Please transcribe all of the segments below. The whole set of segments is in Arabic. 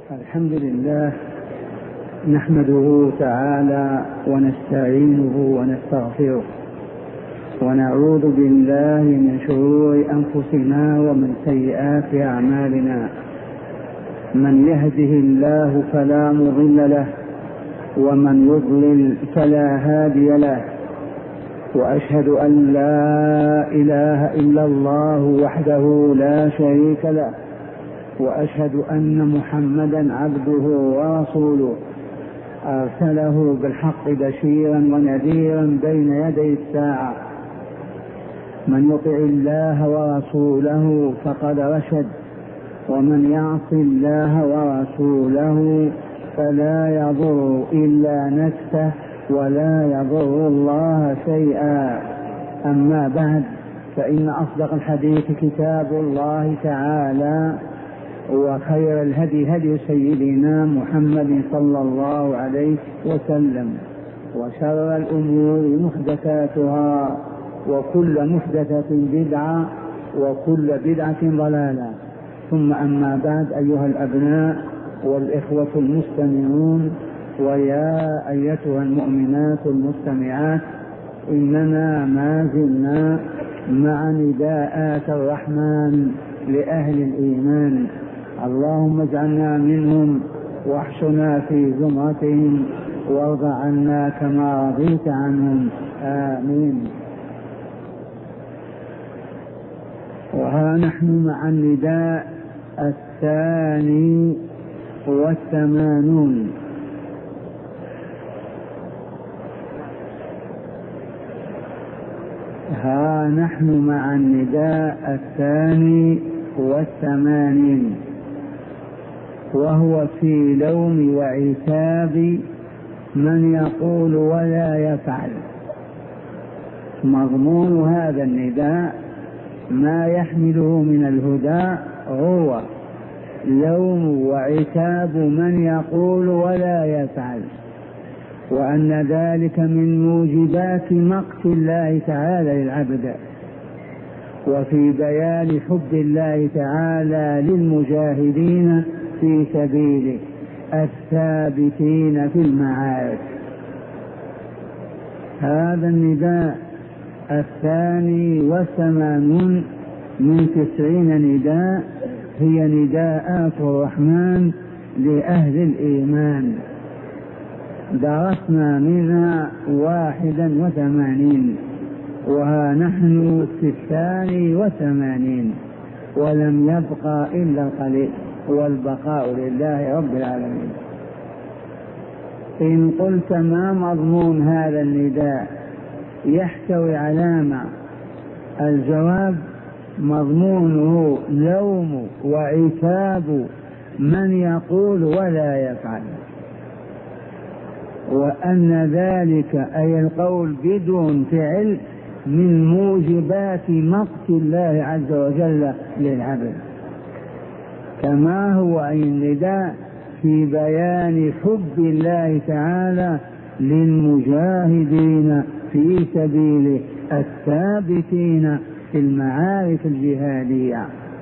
الحمد لله نحمده تعالى ونستعينه ونستغفره ونعوذ بالله من شرور أنفسنا ومن سيئات أعمالنا. من يهده الله فلا مضل له ومن يضلل فلا هادي له، وأشهد أن لا إله إلا الله وحده لا شريك له، وأشهد أن محمدا عبده ورسوله أرسله بالحق بشيرا ونذيرا بين يدي الساعة. من يطع الله ورسوله فقد رشد، ومن يعص الله ورسوله فلا يضر إلا نفسه ولا يضر الله شيئا. أما بعد، فإن أصدق الحديث كتاب الله تعالى، وخير الهدي هدي سيدنا محمد صلى الله عليه وسلم، وشر الأمور محدثاتها، وكل محدثة بدعة، وكل بدعة ضلالة. ثم أما بعد، أيها الأبناء والإخوة المستمعون، ويا أيتها المؤمنات المستمعات، إننا ما زلنا مع نداءات الرحمن لأهل الإيمان. اللهم اجعلنا منهم واحشنا في زمرتهم، وارض عنا كما رضيت عنهم، آمين. وها نحن مع النداء 82. ها نحن مع النداء 82، وهو في لوم وعتاب من يقول ولا يفعل. مضمون هذا النداء ما يحمله من الهدى هو لوم وعتاب من يقول ولا يفعل، وأن ذلك من موجبات مقت الله تعالى للعبد، وفي بيان حب الله تعالى للمجاهدين في سبيله الثابتين في المعارك. هذا النداء 82 من 90 نداء هي نداءات الرحمن لأهل الإيمان. درسنا منها 81، وها نحن في 82، ولم يبقى إلا القليل، والبقاء لله رب العالمين. إن قلت ما مضمون هذا النداء يحتوي علامة، الجواب مضمونه لوم وعتاب من يقول ولا يفعل، وأن ذلك أي القول بدون فعل من موجبات مقت الله عز وجل للعبد، كما هو أي النداء في بيان حب الله تعالى للمجاهدين في سبيله الثابتين في المعارك الجهادية.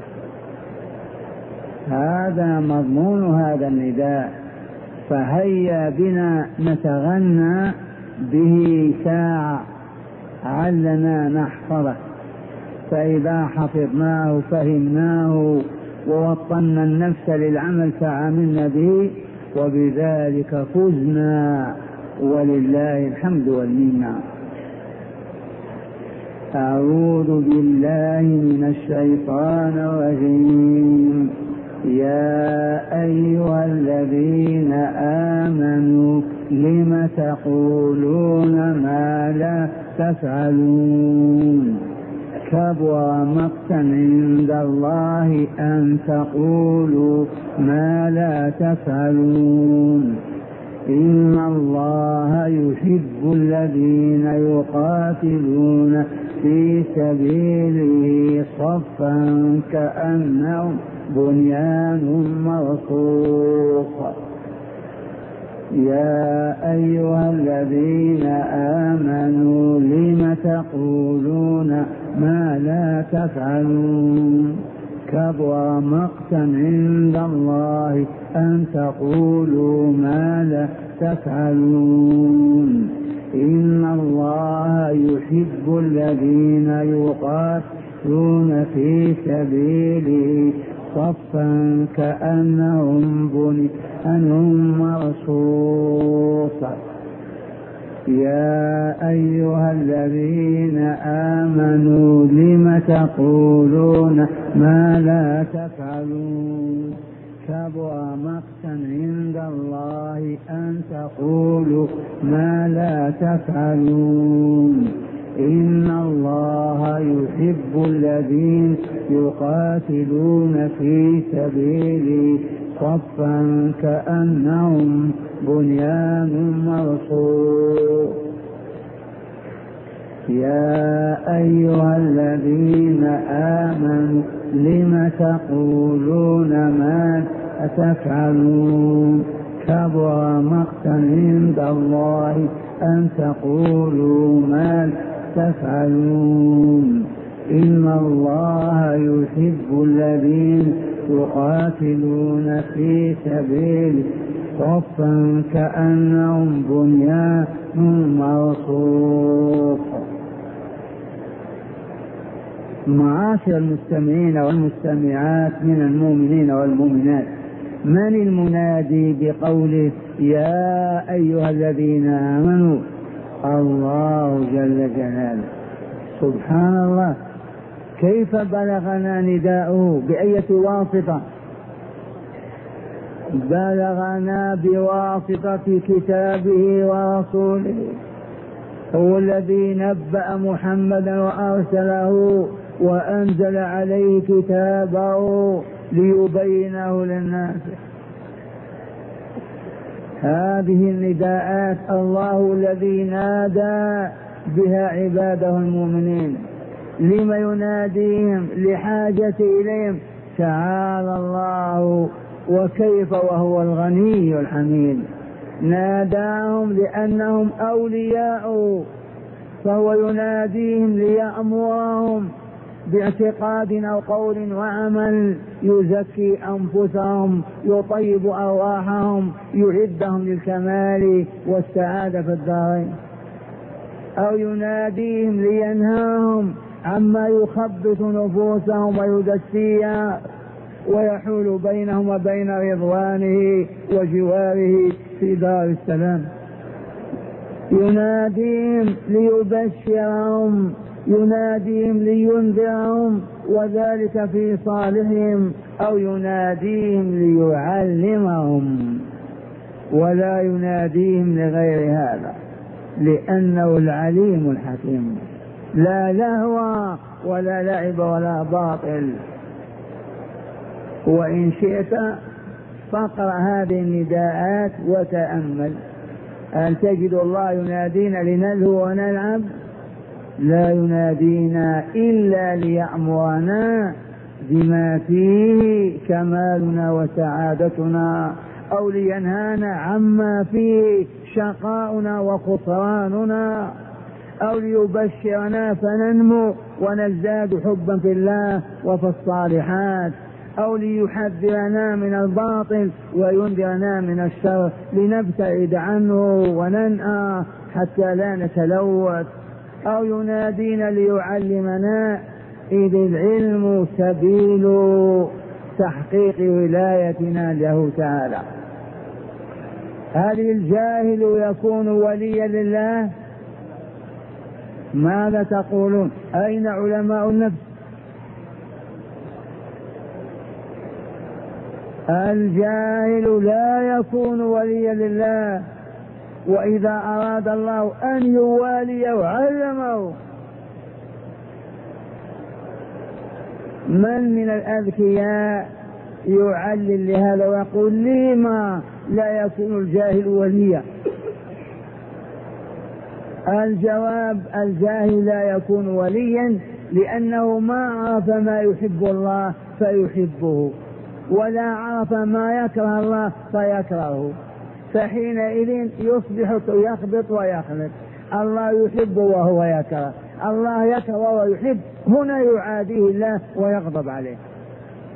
هذا مضمون هذا النداء، فهيا بنا نتغنى به ساعة علنا نحفظه، فإذا حفظناه فهمناه ووطنا النفس للعمل فعملنا به، وبذلك فزنا ولله الحمد والمنة. أعوذ بالله من الشيطان الرجيم. يا أيها الذين آمنوا لم تقولون ما لا تفعلون، كبر مقتا عند الله أن تقولوا ما لا تفعلون. إن الله يحب الذين يقاتلون في سبيله صفا كأنهم بنيان مرصوص. يا أيها الذين آمنوا لم تقولون ما لا تفعلون، كبر مقتا عند الله أن تقولوا ما لا تفعلون إن الله يحب الذين يقاتلون في سبيله صفا كأنهم بنيان مرصوص يا أيها الذين آمنوا لم تقولون ما لا تفعلون كبر مقتا عند الله أن تقولوا ما لا تفعلون إن الله يحب الذين يقاتلون في سبيله صفا كأنهم بنيان مرصوص يا أيها الذين آمنوا لم تقولون ما تفعلون كبر مقتا عند الله أن تقولوا ما تفعلون إن الله يحب الذين يقاتلون في سبيله صفا كأنهم بنيان مرصوص. معاشر المستمعين والمستمعات من المؤمنين والمؤمنات، من المنادي بقوله يا أيها الذين آمنوا؟ الله جل جلاله. سبحان الله، كيف بلغنا نداؤه؟ بأية واسطة؟ بلغنا بواسطة كتابه ورسوله، هو الذي نبأ محمدا وأرسله وأنزل عليه كتابه ليبينه للناس. هذه النداءات الله الذي نادى بها عباده المؤمنين. لم يناديهم؟ لحاجة إليهم. تعالى الله وكيف وهو الغني الحميد. ناداهم لأنهم أولياء، فهو يناديهم ليأمرهم باعتقاد أو قول وعمل، يزكي أنفسهم، يطيب أرواحهم، يعدهم للكمال والسعادة في الدارين. أو يناديهم لينهاهم عما يخبث نفوسهم ويدسيها ويحول بينهم وبين رضوانه وجواره في دار السلام. يناديهم ليبشرهم، يناديهم لينذرهم وذلك في صالحهم، أو يناديهم ليعلمهم، ولا يناديهم لغير هذا، لأنه العليم الحكيم، لا لهو ولا لعب ولا باطل. وإن شئت فاقرأ هذه النداءات وتأمل، هل تجد الله ينادينا لنلهو ونلعب؟ لا، ينادينا إلا ليأمرنا بما فيه كمالنا وسعادتنا، أو لينهانا عما فيه شقاؤنا وخسراننا، أو ليبشرنا فننمو ونزداد حبا في الله وفي الصالحات، أو ليحذرنا من الباطل وينذرنا من الشر لنبتعد عنه وننأى حتى لا نتلوث، أو ينادينا ليعلمنا، إذ العلم سبيل تحقيق ولايتنا له تعالى. هل الجاهل يكون وليا لله؟ ماذا تقولون؟ أين علماء النفس؟ الجاهل لا يكون وليا لله، وإذا أراد الله أن يواليه علمه. من الأذكياء يعلل لهذا ويقول لما لا يكون الجاهل وليا؟ الجواب: الجاهل لا يكون وليا لأنه ما عرف ما يحب الله فيحبه، ولا عرف ما يكره الله فيكرهه، فحينئذ يصبح يخبط ويخلط. الله يحب وهو يكره، الله يكره وهو يحب، هنا يعاديه الله ويغضب عليه.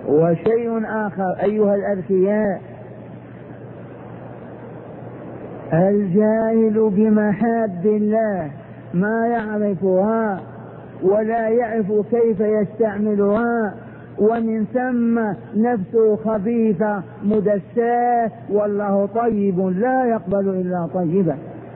وشيء آخر أيها الأذكياء، الجاهل بمحاب الله ما يعرفها ولا يعرف كيف يستعملها، ومن ثم نفسه خبيثة مدساة، والله طيب لا يقبل إلا طيبا.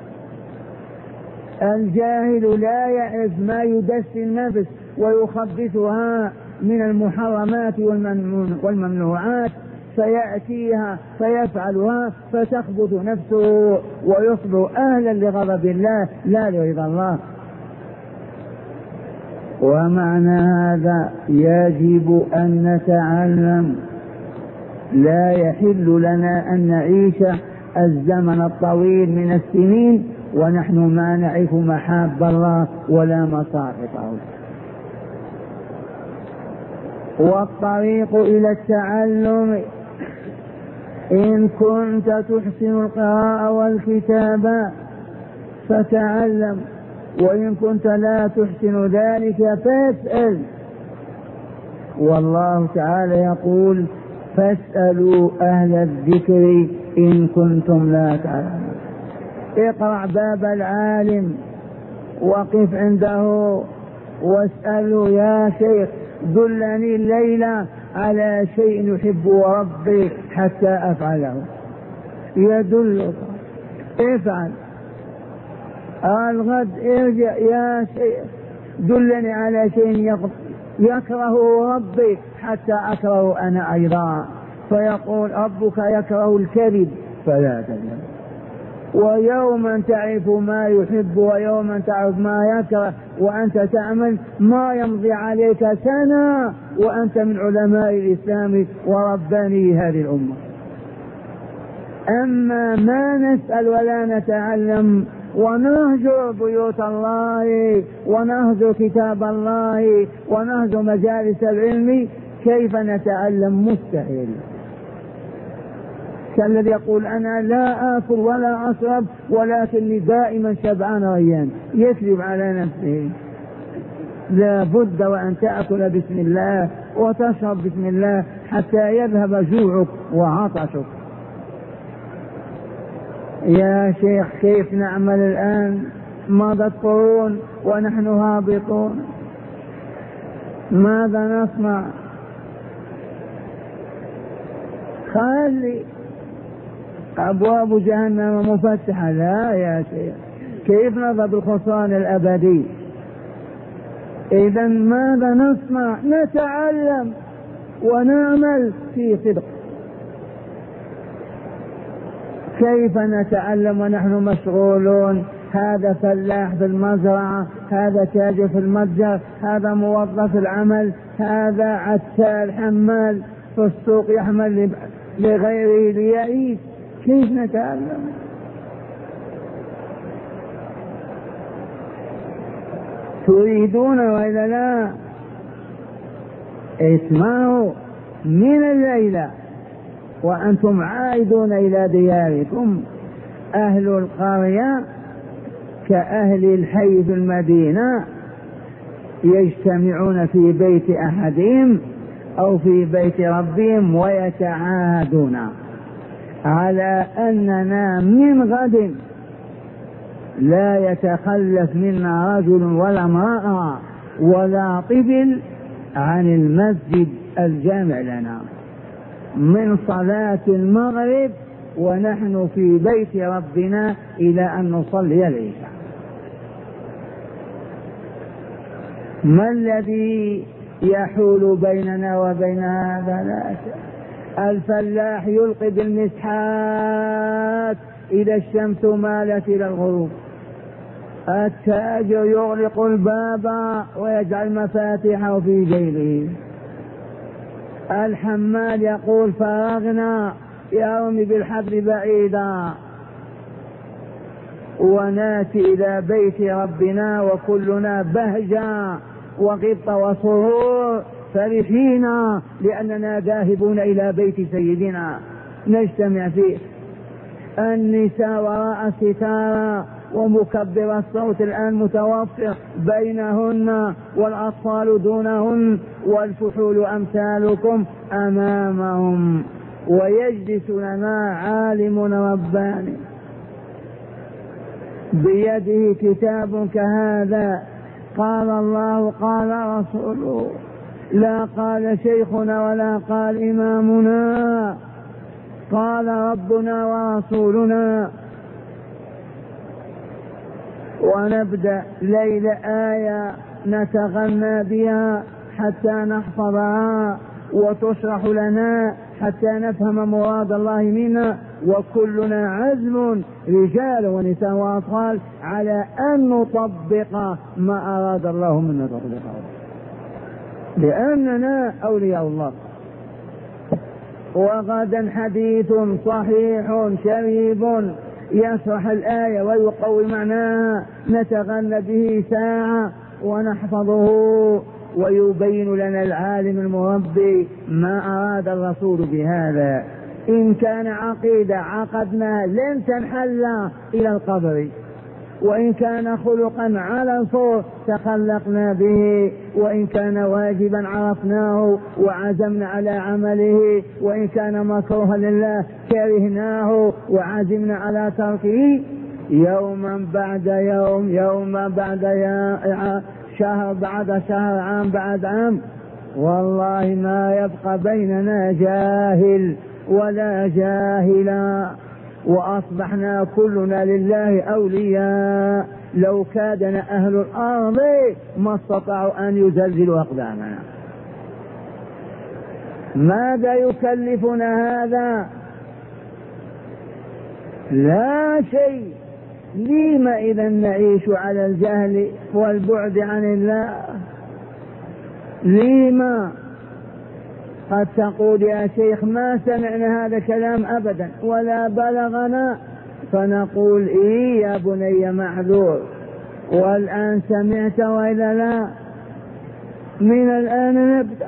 الجاهل لا يعرف ما يدسي النفس ويخبثها من المحرمات والممنوعات، فيأتيها فيفعلها فتخبث نفسه ويصبح أهلا لغضب الله لا لرضا الله. ومعنى هذا يجب أن نتعلم، لا يحل لنا أن نعيش الزمن الطويل من السنين ونحن ما نعرف محاب الله ولا مصاحبه. والطريق إلى التعلم إن كنت تحسن القراءة والكتابة فتعلم، وإن كنت لا تحسن ذلك فاسأل. والله تعالى يقول فاسألوا أهل الذكر إن كنتم لا تعلمون. اقرأ باب العالم وقف عنده واسأله يا شيخ دلني الليلة على شيء يحبه ربي حتى أفعله، يدلك افعل. الغد ارجع يا شيخ دلني على شيء يكره ربي حتى أكره أنا أيضا، فيقول ربك يكره الكذب فلا تكذب. ويوما تعرف ما يحب ويوما تعرف ما يكره وأنت تعمل، ما يمضي عليك سنة وأنت من علماء الإسلام ورباني هذه الأمة. أما ما نسأل ولا نتعلم ونهجر بيوت الله ونهجر كتاب الله ونهجر مجالس العلم، كيف نتعلم؟ مستحيل. كالذي يقول أنا لا آكل ولا أشرب ولكني دائما شبعان ريان، يكذب على نفسه. لا بد وأن تأكل بسم الله وتشرب بسم الله حتى يذهب جوعك وعطشك. يا شيخ كيف نعمل الآن؟ مضت قرون ونحن هابطون، ماذا نصنع؟ خلي أبواب جهنم مفتحة. لا يا شيخ، كيف نضرب الخسران الأبدي؟ إذا ماذا نصنع؟ نتعلم ونعمل في صدق. كيف نتعلم ونحن مشغولون؟ هذا فلاح في المزرعة، هذا تاجر في المتجر، هذا موظف العمل، هذا عتال حمال في السوق يحمل لغيره ليعيش. كيف نتعلم؟ تريدون وإلا لا؟ اسمعوا من الليلة وأنتم عائدون إلى دياركم، أهل القرية كأهل الحي في المدينة يجتمعون في بيت أحدهم أو في بيت ربهم ويتعاهدون على أننا من غد لا يتخلف منا رجل ولا امرأة ولا طفل عن المسجد الجامع لنا من صلاة المغرب ونحن في بيت ربنا إلى أن نصلي العشاء. ما الذي يحول بيننا وبين هذا؟ لا شيء. الفلاح يلقي بالمسحات إذا الشمس مالت إلى الغروب، التاجر يغلق الباب ويجعل مفاتيحه في جيبه، الحمال يقول فرغنا يرمي بالحبل بعيدا، وناتي إلى بيت ربنا وكلنا بهجة وغبطة وسرور فرحين لأننا ذاهبون إلى بيت سيدنا نجتمع فيه. النساء وراء الستارة ومكبر الصوت الآن متوفر بينهن والأطفال دونهن والفحول أمثالكم أمامهم، ويجلس لنا عالم رباني بيده كتاب كهذا، قال الله قال رسوله، لا قال شيخنا ولا قال إمامنا، قال ربنا ورسولنا. ونبدأ ليلة آية نتغنى بها حتى نحفظها وتشرح لنا حتى نفهم مراد الله منا، وكلنا عزم رجال ونساء وأطفال على أن نطبق ما أراد الله منا تطبيقه، لأننا أولياء الله. وغدا حديث صحيح شريف يشرح الآية ويقوي معناها، نتغنى به ساعة ونحفظه، ويبين لنا العالم المربي ما أراد الرسول بهذا. إن كان عقيدة عقدنا لن تنحل إلى القبر، وإن كان خلقا على الفور تخلقنا به، وإن كان واجبا عرفناه وعزمنا على عمله، وإن كان مكروها لله كرهناه وعزمنا على تركه، يوما بعد يوم، يوما بعد يوم، شهر بعد شهر، عام بعد عام، والله ما يبقى بيننا جاهل ولا جاهلا، وأصبحنا كلنا لله أولياء. لو كادنا أهل الأرض ما استطاعوا أن يزلزلوا أقدامنا. ماذا يكلفنا هذا؟ لا شيء. لم إذا نعيش على الجهل والبعد عن الله؟ لم؟ قد تقول يا شيخ ما سمعنا هذا الكلام أبدا ولا بلغنا، فنقول إيه يا بني معذور، والآن سمعت وإلا لا؟ من الآن نبدأ،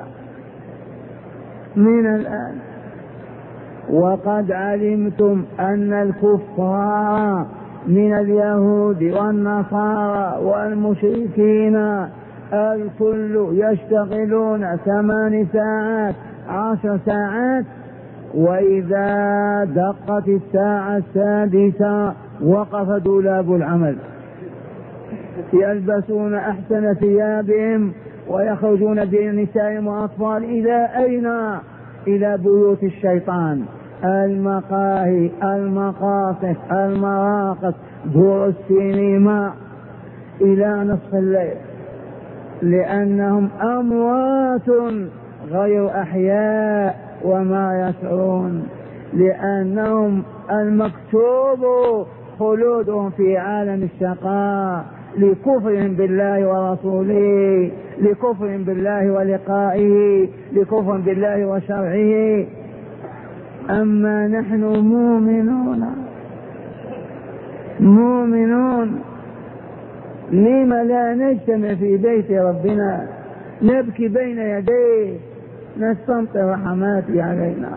من الآن. وقد علمتم أن الكفار من اليهود والنصارى والمشركين الكل يشتغلون 8 ساعات 10 ساعات، وإذا دقت الساعة 6 وقف دولاب العمل، يلبسون أحسن ثيابهم ويخرجون بنسائهم وأطفال إلى أين؟ إلى بيوت الشيطان، المقاهي، المقاصد، المراقص، دور السينما، إلى نصف الليل، لأنهم أموات غير أحياء وما يشعرون، لأنهم المكتوب خلودهم في عالم الشقاء لكفرهم بالله ورسوله، لكفرهم بالله ولقائه، لكفرهم بالله وشرعه. أما نحن مؤمنون، لم لا نجتمع في بيت ربنا نبكي بين يديه نستمطر رحماته علينا؟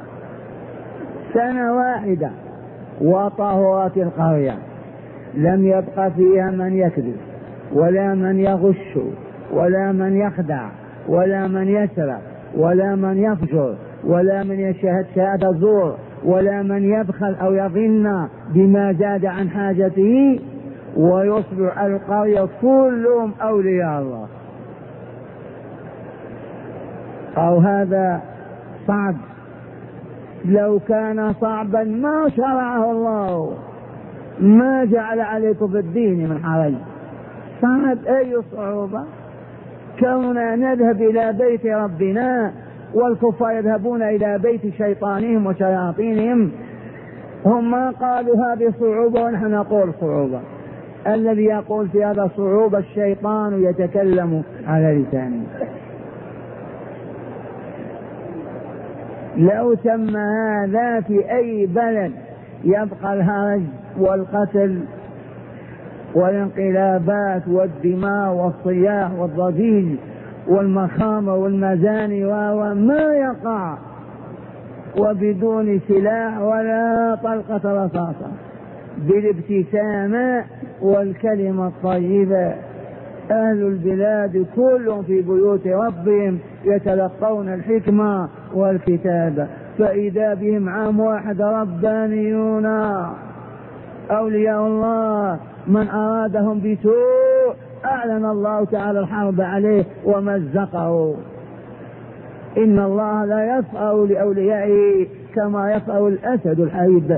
1 واحدة وطهرت القرية، لم يبق فيها من يكذب ولا من يغش ولا من يخدع ولا من يسرق ولا من يفجر ولا من يشهد شهادة زور ولا من يبخل أو يظن بما زاد عن حاجته، ويصبح القرية كلهم أولياء الله. أو هذا صعب؟ لو كان صعبا ما شرعه الله، ما جعل عليكم في الدين من حرج. صعب؟ أي صعوبة؟ كوننا نذهب إلى بيت ربنا والكفار يذهبون إلى بيت شيطانهم وشياطينهم. هم ما قالوا هذه صعوبة ونحن نقول صعوبة. الذي يقول في هذا صعوبة الشيطان يتكلم على لسانه. لو تم هذا في أي بلد يبقى الهرج والقتل والانقلابات والدماء والصياح والضجيج والمخامر والمزاني وما يقع، وبدون سلاح ولا طلقة رصاصة، بالابتسامة والكلمة الطيبة. أهل البلاد كلهم في بيوت ربهم يتلقون الحكمة والكتابة، فإذا بهم عام واحد ربانيون أولياء الله، من أرادهم بسوء أعلن الله تعالى الحرب عليه ومزقه. إن الله لا يفأر لأوليائه كما يفأر الأسد الحريب،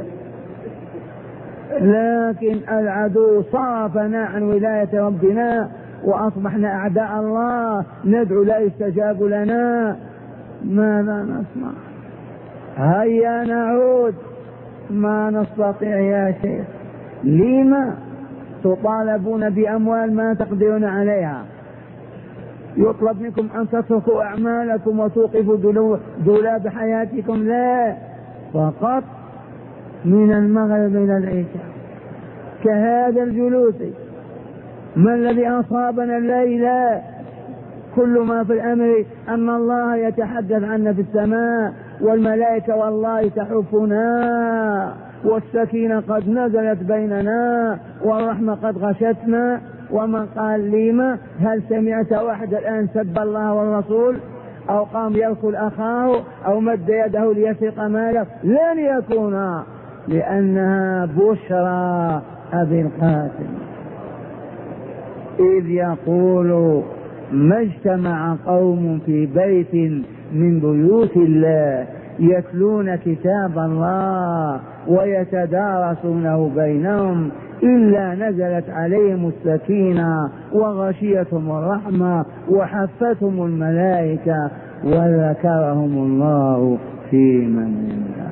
لكن العدو صرفنا عن ولاية ربنا وأصبحنا أعداء الله، ندعو لا يستجاب لنا. ماذا نصنع؟ هيا نعود، ما نستطيع يا شيخ. لما تطالبون بأموال ما تقدرون عليها؟ يطلب منكم أن تتركوا أعمالكم وتوقفوا دولاب حياتكم؟ لا، فقط من المغرب إلى العشاء كهذا الجلوس. ما الذي أصابنا الليلة؟ كل ما في الأمر أن الله يتحدث عنا في السماء، والملائكة والله تحفنا، والسكينة قد نزلت بيننا، والرحمة قد غشتنا. ومن قال لما؟ هل سمعت واحد الآن سب الله والرسول أو قام يأكل أخاه أو مد يده ليسرق ماله؟ لن يكون، لأنها بشرى أبي القاسم إذ يقول ما اجتمع قوم في بيت من بيوت الله يتلون كتاب الله ويتدارسونه بينهم إلا نزلت عليهم السكينة وغشيتهم الرحمة وحفتهم الملائكة وذكرهم الله في من عنده.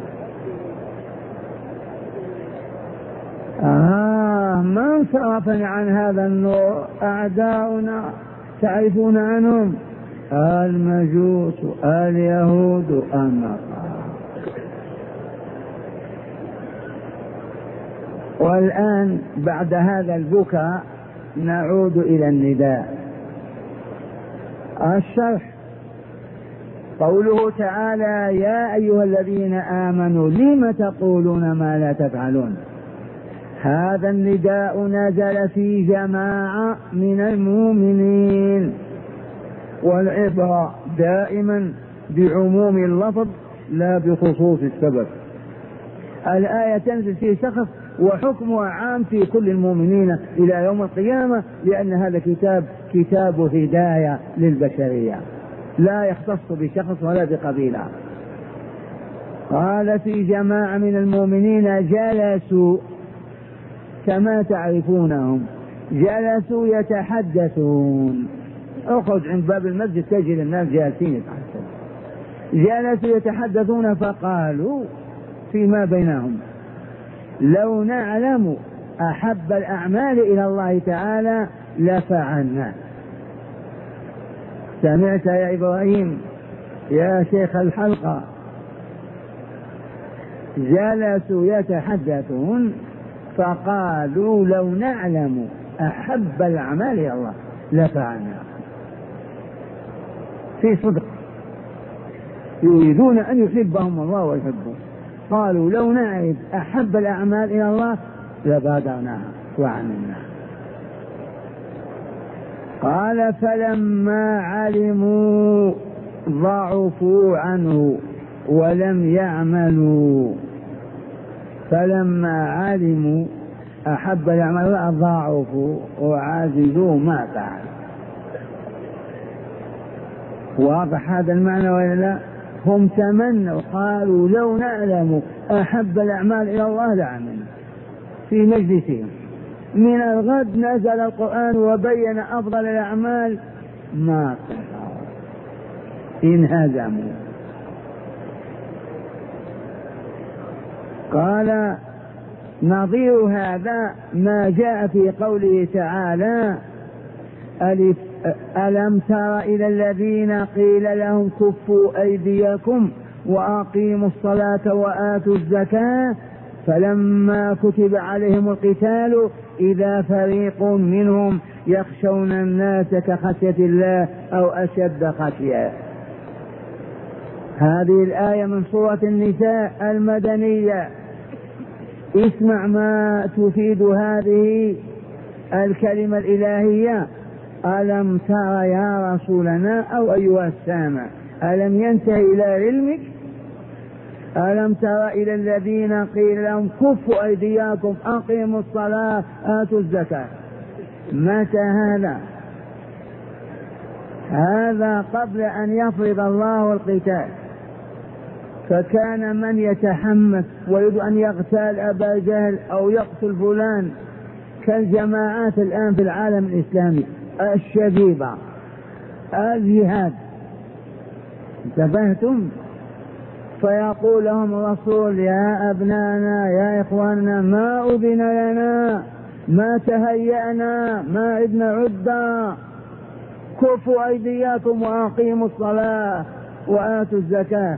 من صرفنا عن هذا النور؟ أعداؤنا تعرفون عنهم، المجوس، اليهود، النصارى. والآن بعد هذا البكاء نعود إلى النداء. الشرح: قوله تعالى يا أيها الذين آمنوا لم تقولون ما لا تفعلون. هذا النداء نزل في جماعة من المؤمنين، والعبرة دائما بعموم اللفظ لا بخصوص السبب. الآية تنزل في شخص وحكمها عام في كل المؤمنين إلى يوم القيامة، لأن هذا كتاب هداية للبشرية، لا يختص بشخص ولا بقبيلة. قال في جماعة من المؤمنين جلسوا كما تعرفونهم، جلسوا يتحدثون. اخرج عند باب المسجد تجد الناس جالسين يتحدثون. جلسوا يتحدثون فقالوا فيما بينهم لو نعلم أحب الأعمال إلى الله تعالى لفعلنا. سمعت يا إبراهيم يا شيخ الحلقة؟ جلسوا يتحدثون فقالوا لو نعلم أحب الأعمال إلى الله لفعلنا. في صدق، يريدون أن يحبهم الله ويحبهم. قالوا لو نعرف أحب الأعمال إلى الله لبادرناها وعملناها. قال فلما علموا ضعفوا عنه ولم يعملوا. فلما علموا أحب الأعمال ضعفوا وعاجزوا ما فعلوا. واضح هذا المعنى ولا لا؟ هم تمنوا قالوا لو نعلم أحب الأعمال إلى الله لعملنا. في مجلسهم من الغد نزل القرآن وبين أفضل الأعمال ما انهزموا. قال نظير هذا ما جاء في قوله تعالى ألم تر إلى الذين قيل لهم كفوا أيديكم وأقيموا الصلاة وآتوا الزكاة فلما كتب عليهم القتال إذا فريق منهم يخشون الناس كخشية الله أو أشد خشية. هذه الآية من سورة النساء المدنية. اسمع ما تفيد هذه الكلمة الإلهية. ألم تر يا رسولنا أو أيها السامع ألم ينتهي إلى علمك؟ ألم تر إلى الذين قيل لهم كفوا أيديكم أقيموا الصلاة آتوا الزكاة؟ متى هذا؟ هذا قبل أن يفرض الله القتال. فكان من يتحمس ويريد أن يغتال أبا جهل أو يقتل فلان كالجماعات الآن في العالم الإسلامي الشبيبة الجهاد، انتبهتم؟ فيقول لهم الرسول يا أبنانا يا إخواننا ما أذن لنا، ما تهيأنا، ما عدنا عدة، كفوا أيديكم وأقيموا الصلاة وآتوا الزكاة.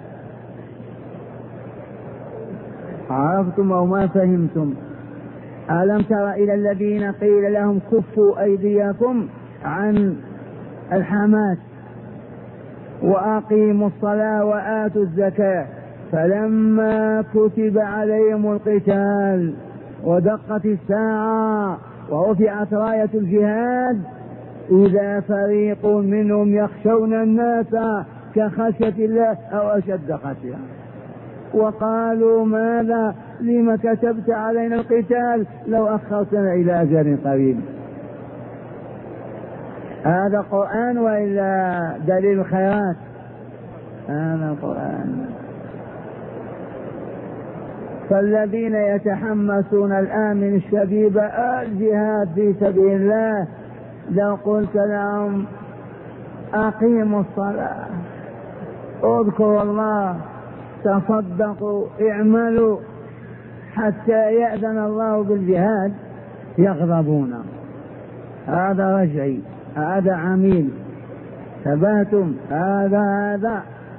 عرفتم أو ما فهمتم؟ ألم تر إلى الذين قيل لهم كفوا أيديكم عن الحماس وأقيموا الصلاة وآتوا الزكاة، فلما كتب عليهم القتال ودقت الساعة ورفعت راية الجهاد إذا فريق منهم يخشون الناس كخشية الله أو أشد خشية، وقالوا ماذا لما كتبت علينا القتال لو أخرتنا إلى أجل قريب. هذا قرآن وإلا دليل الخيرات؟ هذا القرآن. فالذين يتحمسون الآن من الشبيبة الجهاد في سبيل الله لو قلت لهم أقيموا الصلاة اذكروا الله تصدقوا اعملوا حتى يأذن الله بالجهاد يغضبون. هذا رجعي، هذا عميل، ثباتم، هذا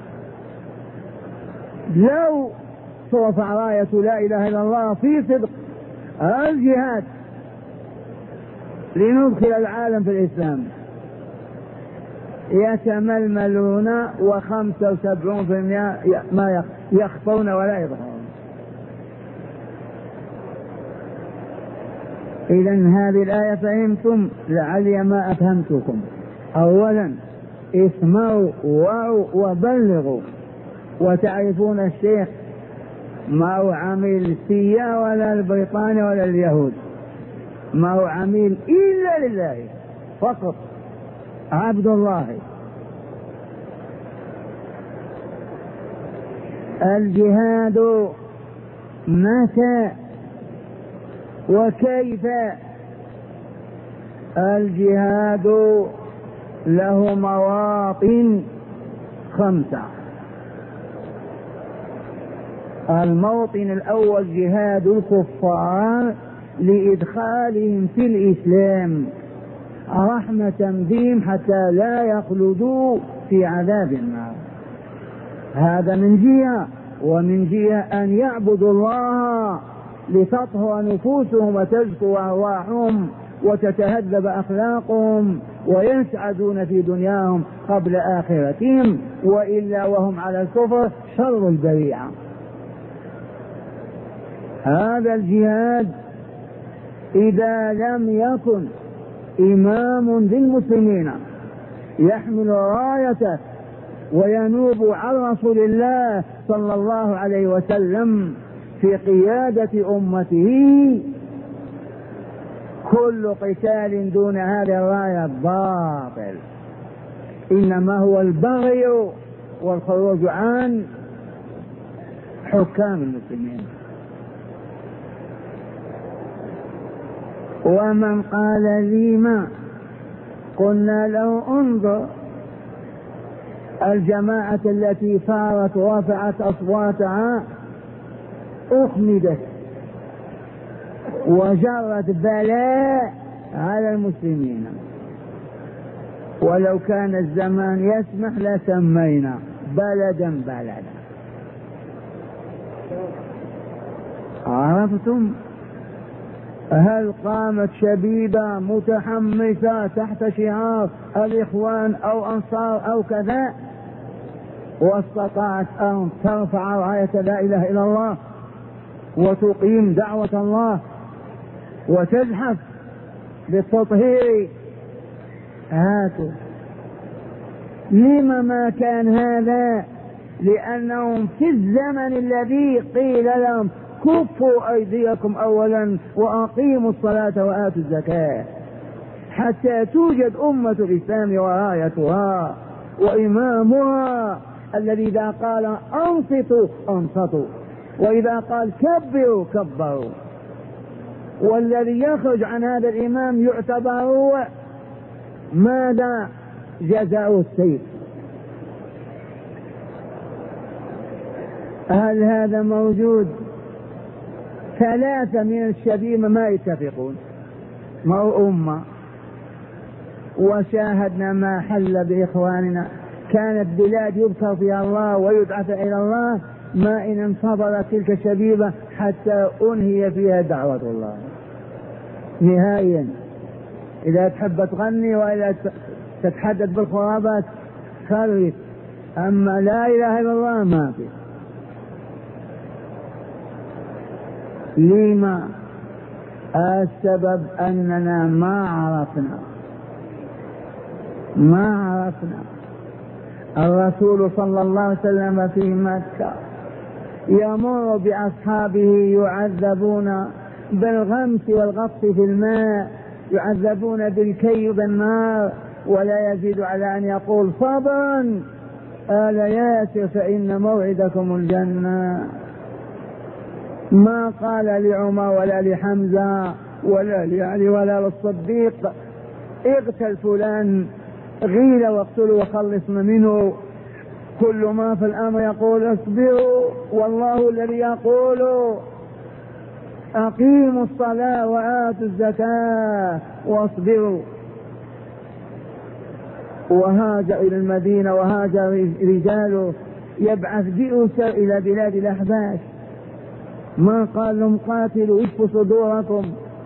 لو ترفع راية لا إله إلا الله في صدق الجهاد لندخل العالم في الإسلام يتململون 75% ما يخفون ولا يظهرون. إذن هذه الآية فهمتم؟ لعلي ما أفهمتكم. أولا اسمعوا وعوا وبلغوا. وتعرفون الشيخ ما هو عميل السيا ولا البريطاني ولا اليهود، ما هو عميل إلا لله فقط، عبد الله. الجهاد متى وكيف؟ الجهاد له مواطن 5. الموطن الأول جهاد الكفار لإدخالهم في الإسلام رحمة بهم حتى لا يخلدوا في عذاب النار. هذا من جهة. ومن جهة أن يعبدوا الله لتطهر نفوسهم وتزكو أرواحهم وتتهذب أخلاقهم ويسعدون في دنياهم قبل آخرتهم، وإلا وهم على الكفر شر البريعة. هذا الجهاد إذا لم يكن إمام للمسلمين يحمل رايته وينوب عن رسول الله صلى الله عليه وسلم في قيادة أمته، كل قتال دون هذه الراية باطل، إنما هو البغي والخروج عن حكام المسلمين. ومن قال لي ما قلنا له انظر الجماعة التي صارت ورفعت أصواتها أخمدت وجرت بلاء على المسلمين، ولو كان الزمان يسمح لسمينا بلدا بلدا. عرفتم؟ هل قامت شبيبة متحمسة تحت شعار الإخوان أو أنصار أو كذا واستطاعت أن ترفع راية لا إله إلا الله وتقيم دعوة الله وتزحف بالتطهير. هاتوا. لما ما كان هذا؟ لأنهم في الزمن الذي قيل لهم كفوا أيديكم أولا وأقيموا الصلاة وآتوا الزكاة، حتى توجد أمة الإسلام ورايتها وإمامها الذي إذا قال أنصتوا أنصتوا، وإذا قال كبروا كبروا. والذي يخرج عن هذا الإمام يعتبر ماذا؟ جزاء السيف. هل هذا موجود؟ ثلاثة من الشبيبة ما يتفقون، ما هو أمة. وشاهدنا ما حل بإخواننا، كانت بلاد يذكر فيها الله ويدعى إلى الله، ما إن انتظرت تلك الشبيبة حتى أنهي فيها دعوة الله نهائيا. إذا تحب تغني وإذا تتحدث بالخرافات خرف، أما لا إله إلا الله ما في. لما؟ السبب أننا ما عرفنا الرسول صلى الله عليه وسلم في مكة يمر بأصحابه يعذبون بالغمس والغطس في الماء، يعذبون بالكي بالنار، ولا يزيد على أن يقول صبرا آل ياسر فإن موعدكم الجنة. ما قال لعمر ولا لحمزة ولا لعلي ولا للصديق اقتل فلان، غيل واقتلوا وخلصنا منه. كل ما في الأمر يقول اصبروا، والله الذي يقول أقيموا الصلاة وآتوا الزكاة واصبروا. وهاجر إلى المدينة وهاجر رجاله يبعث بأسر إلى بلاد الأحباش، ما قال لهم قاتلوا اشفوا صدوركم.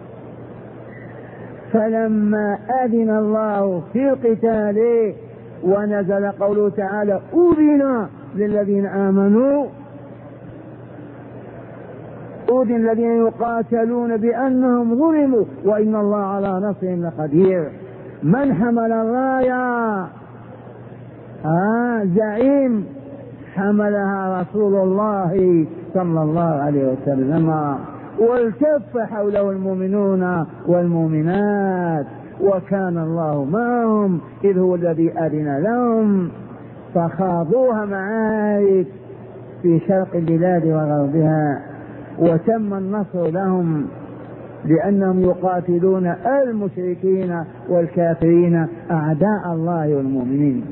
فلما أذن الله في قتاله ونزل قوله تعالى أذن للذين آمنوا، أذن الذين يقاتلون بأنهم ظلموا وإن الله على نصرهم لقدير. من حمل الراية؟ زعيم حملها رسول الله صلى الله عليه وسلم، والتف حوله المؤمنون والمؤمنات، وكان الله معهم إذ هو الذي أذن لهم فخاضوها معارك في شرق البلاد وغربها، وتم النصر لهم لأنهم يقاتلون المشركين والكافرين أعداء الله والمؤمنين.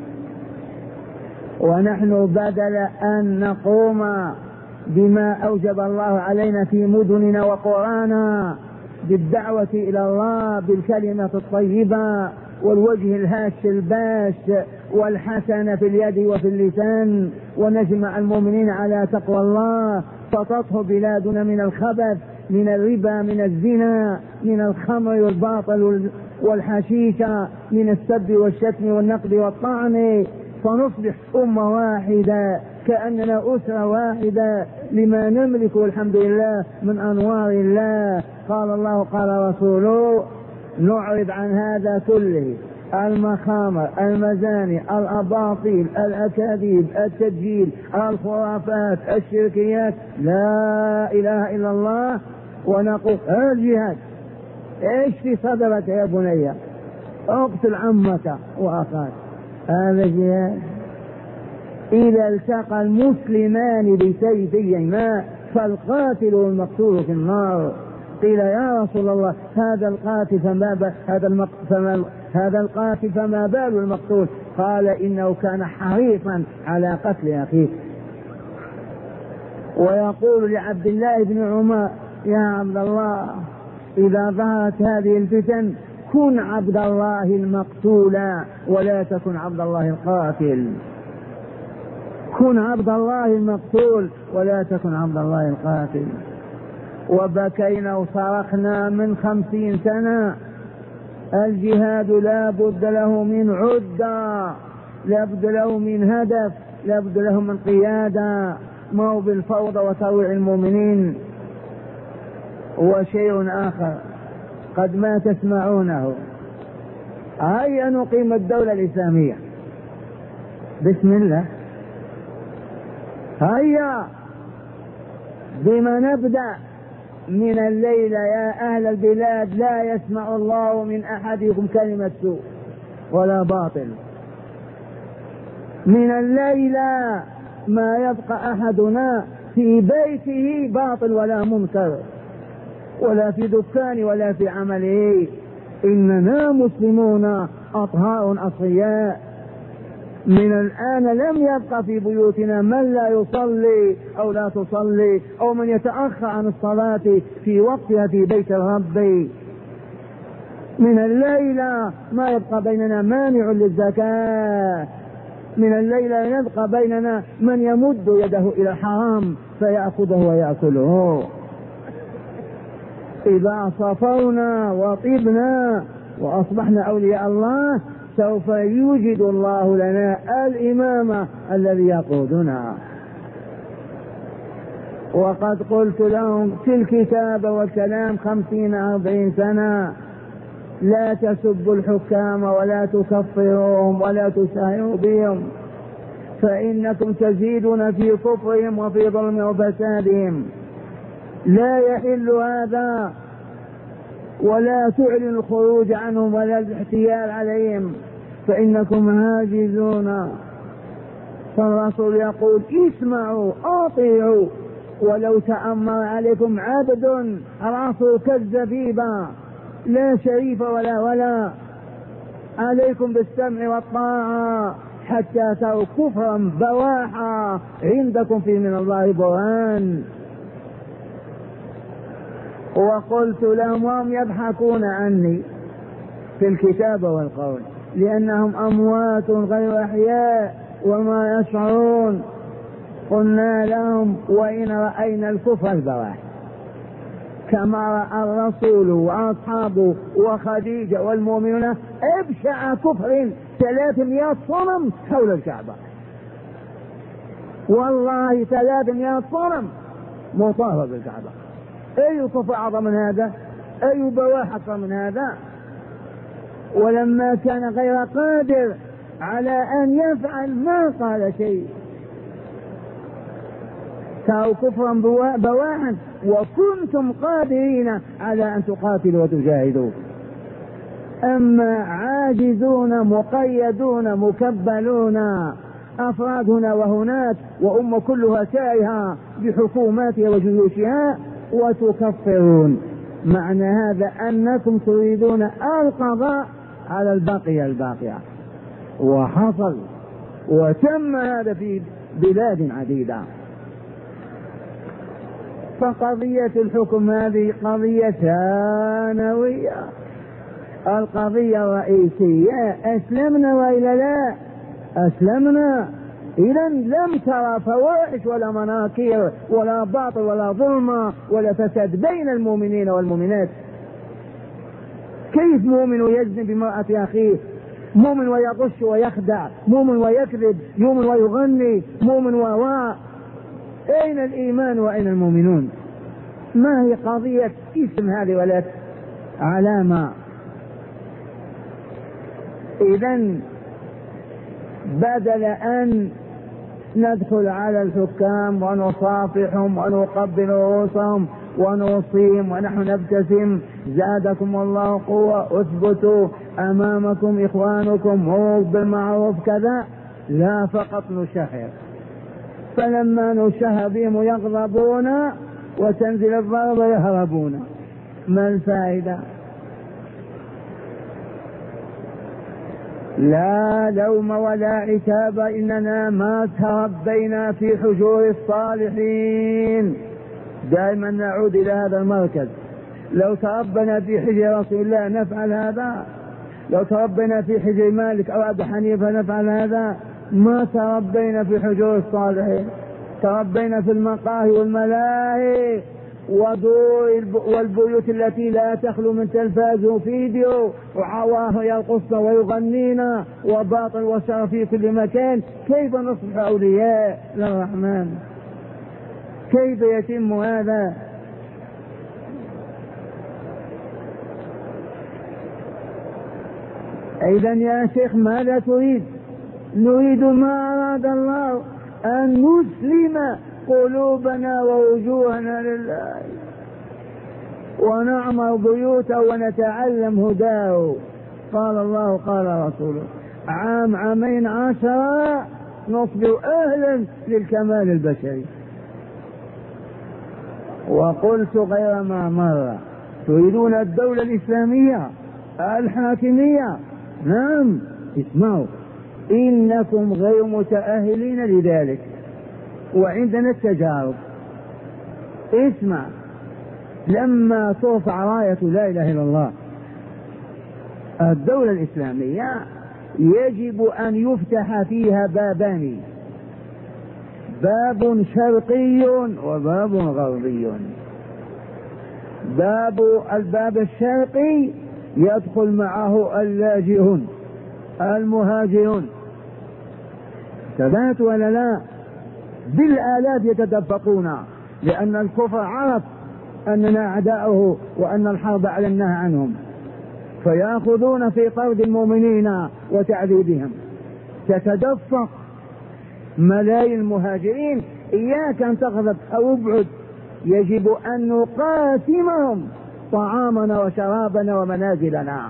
ونحن بدل أن نقوم بما أوجب الله علينا في مدننا وقرانا بالدعوة إلى الله بالكلمة الطيبة والوجه الهاش الباش والحسنة في اليد وفي اللسان، ونجمع المؤمنين على تقوى الله فتطهر بلادنا من الخبث، من الربا، من الزنا، من الخمر والباطل والحشيشة، من السب والشتم والنقد والطعن، فنصبح أمة واحدة كأننا أسرة واحدة لما نملك الحمد لله من أنوار الله. قال الله قال رسوله نعرض عن هذا كله، المخامر، المزاني، الأباطيل، الأكاذيب، التدجيل، الخرافات، الشركيات، لا إله إلا الله، ونقول الجهاد. ايش في صدرك يا بني؟ اقتل عمك واخاك، هذا جهاد. إذا التقى المسلمان بسيفيهما فالقاتل والمقتول في النار. قيل يا رسول الله هذا القاتل فما بال المقتول؟ قال إنه كان حريصا على قتل أخيه. ويقول لعبد الله بن عمر يا عبد الله إذا ظهرت هذه الفتن كن عبد الله المقتول ولا تكن عبد الله القاتل. كن عبد الله المقتول ولا تكن عبد الله القاتل. وبكينا وصرخنا من 50 سنة. الجهاد لا بد له من عدة، لا بد له من هدف، لا بد له من قيادة، ما هو بالفوضى وترويع المؤمنين. وشيء آخر قد ما تسمعونه. هيا نقيم الدولة الإسلامية، بسم الله، هيا بما نبدأ من الليلة يا أهل البلاد. لا يسمع الله من أحدكم كلمة سوء ولا باطل. من الليلة ما يبقى أحدنا في بيته باطل ولا منكر، ولا في دكان ولا في عمله. إننا مسلمون أطهار أصفياء. من الآن لم يبقى في بيوتنا من لا يصلي أو لا تصلي أو من يتأخر عن الصلاة في وقتها في بيت الرب. من الليلة ما يبقى بيننا مانع للزكاة. من الليلة يبقى بيننا من يمد يده إلى الحرام فيأخذه ويأكله. إذا صفونا وطبنا وأصبحنا أولياء الله سوف يوجد الله لنا الإمام الذي يقودنا. وقد قلت لهم في الكتاب والكلام 50-40 سنة: لا تسبوا الحكام ولا تكفروهم ولا تساهروا بهم، فإنكم تزيدون في كفرهم وفي ظلم وفسادهم. لا يحل هذا، ولا تعلن الخروج عنهم ولا الاحتيال عليهم، فإنكم هاجزون. فالرسول يقول: اسمعوا أطيعوا ولو تأمر عليكم عبد راسه كالزبيبة لا شريف ولا عليكم بالسمع والطاعة حتى تروا كفرا بواحا عندكم فيه من الله برهان. وقلت لهم وهم يضحكون عني في الكتاب والقول لأنهم أموات غير أحياء وما يشعرون. قلنا لهم: وإن رأينا الكفر البواح كما رأى الرسول وأصحابه وخديجة والمؤمنون أبشع كفر 300 صنم حول الكعبة. والله 300 صنم مطهر بالكعبة. أي كفر أعظم من هذا؟ أي بواح أكثر من هذا؟ ولما كان غير قادر على أن يفعل ما قال شيء. كانوا كفرا بواحا وكنتم قادرين على أن تقاتلوا وتجاهدوا. أما عاجزون مقيدون مكبلون أفراد هنا وهناك وأمة كلها تائهة بحكوماتها وجيوشها وتكفرون. معنى هذا أنكم تريدون القضاء على الباقية. وحصل وتم هذا في بلاد عديدة. فقضية الحكم هذه قضية ثانوية. القضية الرئيسية: أسلمنا وإلا لا؟ أسلمنا. إذا لم ترى فواحش ولا مناكير ولا باطل ولا ظلم ولا فساد بين المؤمنين والمؤمنات. كيف مؤمن يزني بامرأة أخيه؟ مؤمن ويغش ويخدع، مؤمن ويكذب، مؤمن ويغني، مؤمن أين الإيمان وأين المؤمنون؟ ما هي قضية اسم هذه ولا علامة؟ إذن بدل أن ندخل على الحكام ونصافحهم ونقبل رؤوسهم ونوصيهم ونحن نبتسم: زادكم الله قوة، اثبتوا، أمامكم إخوانكم، مروا بالمعروف كذا، لا، فقط نشهر. فلما نشهر بهم يغضبون وتنزل الضرب يهربون. ما الفائدة؟ لا لوم ولا عتاب، إننا ما تربينا في حجور الصالحين. دائما نعود إلى هذا المركز. لو تربنا في حجر رسول الله نفعل هذا، لو تربينا في حجر مالك أو أبي حنيفة نفعل هذا. ما تربينا في حجور الصالحين، تربينا في المقاهي والملاهي والبيوت التي لا تخلو من تلفاز وفيديو وعواه يرقصن ويغنين وباطل وشر في كل مكان. كيف نصبح أولياء للرحمن؟ كيف يتم هذا؟ إذا يا شيخ ماذا تريد؟ نريد ما أراد الله، أن نسلم قلوبنا ووجوهنا لله ونعمر بيوته ونتعلم هداه. قال الله قال رسوله عام عامين 10 نصبح أهلا للكمال البشري. وقلت غير ما مر تريدون الدولة الإسلامية الحاكمية؟ نعم، اسمعوا، إنكم غير متأهلين لذلك وعندنا التجارب. اسمع، لما ترفع راية لا إله إلا الله الدولة الإسلامية يجب أن يفتح فيها بابان، باب شرقي وباب غربي. الباب الشرقي يدخل معه اللاجئون المهاجرون، ثبات ولا لا؟ بالآلاف يتدفقون، لأن الكفر عرف أننا أعداؤه وأن الحرب أعلناها عنهم، فيأخذون في طرد المؤمنين وتعذيبهم. تتدفق ملايين المهاجرين، إياك أن تغضب أو ابعد، يجب أن نقاسمهم طعامنا وشرابنا ومنازلنا.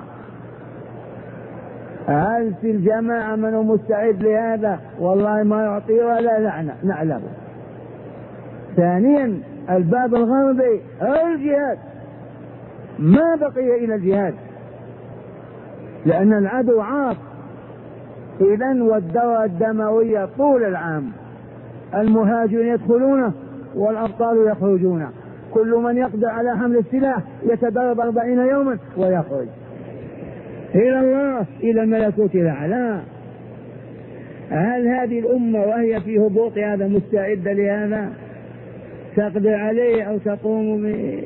هل في الجماعة من هو مستعد لهذا؟ والله ما يعطي ولا نعلم. ثانيا الباب الغربي الجهاد، ما بقي إلى الجهاد لأن العدو عاق. إذن والدورة الدموية طول العام، المهاجرون يدخلون والأبطال يخرجون، كل من يقدر على حمل السلاح يتدرب 40 يوما ويخرج إلى الله، إلى الملكوت الأعلى. هل هذه الأمة وهي في هبوط هذا مستعدة لهذا؟ تقدر عليه أو تقوم به؟